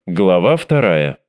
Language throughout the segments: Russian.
Глава 2.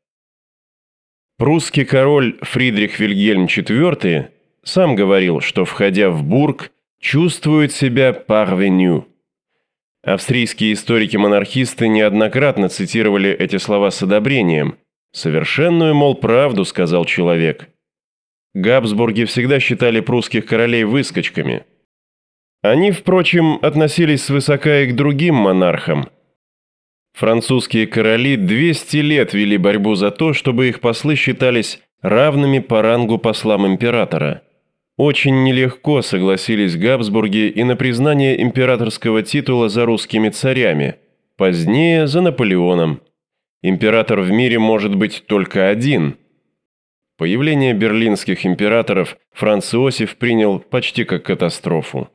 Прусский король Фридрих Вильгельм IV сам говорил, что, входя в Бург, чувствует себя парвеню. Австрийские историки-монархисты неоднократно цитировали эти слова с одобрением. «Совершенную, мол, правду», — сказал человек. Габсбурги всегда считали прусских королей выскочками. Они, впрочем, относились свысока и к другим монархам. Французские короли 200 лет вели борьбу за то, чтобы их послы считались равными по рангу послам императора. Очень нелегко согласились Габсбурги и на признание императорского титула за русскими царями, позднее за Наполеоном. Император в мире может быть только один. Появление берлинских императоров Франц Иосиф принял почти как катастрофу.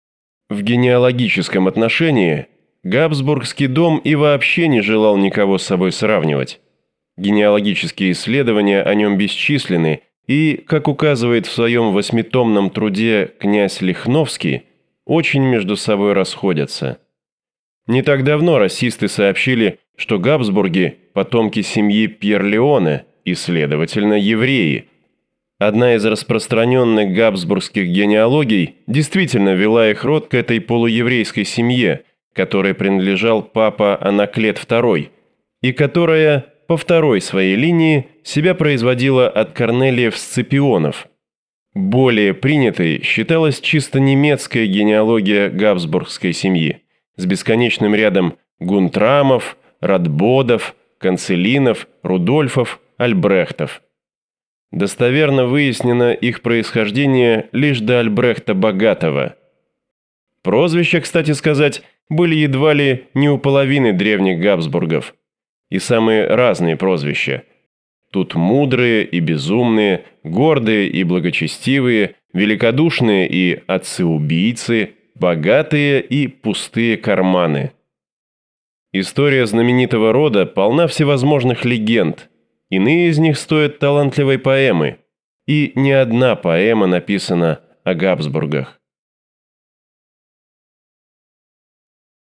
В генеалогическом отношении Габсбургский дом и вообще не желал никого с собой сравнивать. Генеалогические исследования о нем бесчисленны и, как указывает в своем 8-томном труде князь Лихновский, очень между собой расходятся. Не так давно расисты сообщили, что Габсбурги – потомки семьи Пьер-Леоне и, следовательно, евреи. Одна из распространенных габсбургских генеалогий действительно вела их род к этой полуеврейской семье, которой принадлежал папа Анаклет II, и которая, по второй своей линии, себя производила от Корнелиев Сципионов. Более принятой считалась чисто немецкая генеалогия габсбургской семьи, с бесконечным рядом Гунтрамов, Радбодов, Канцелинов, Рудольфов, Альбрехтов. Достоверно выяснено их происхождение лишь до Альбрехта Богатого. Прозвища, кстати сказать, были едва ли не у половины древних Габсбургов. И самые разные прозвища. Тут мудрые и безумные, гордые и благочестивые, великодушные и отцы-убийцы, богатые и пустые карманы. История знаменитого рода полна всевозможных легенд. Иные из них стоят талантливой поэмы. И ни одна поэма написана о Габсбургах.